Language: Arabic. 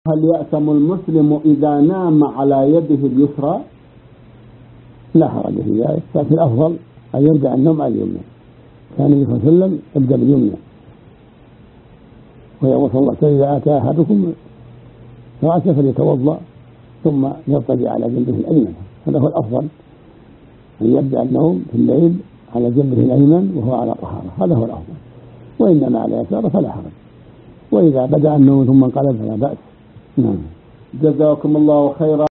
هل يأثم المسلم إذا نام على يده اليسرى؟ لا حرج في ذلك، لكن الأفضل أن يبدأ النوم على اليمنى. كان النبي صلى الله عليه وسلم يبدأ باليمنى، ويقول صلى الله عليه وسلم إذا أتى أحدكم فرأسه فليتوضأ ثم يضطجع على جنبه الأيمن. هذا هو الأفضل، أن يبدأ النوم في الليل على جنبه الأيمن وهو على طهارة، هذا هو الأفضل. وإنما على يساره فلا حرج، وإذا بدأ النوم ثم انقلب فلا بأس. جزاكم الله خيرا.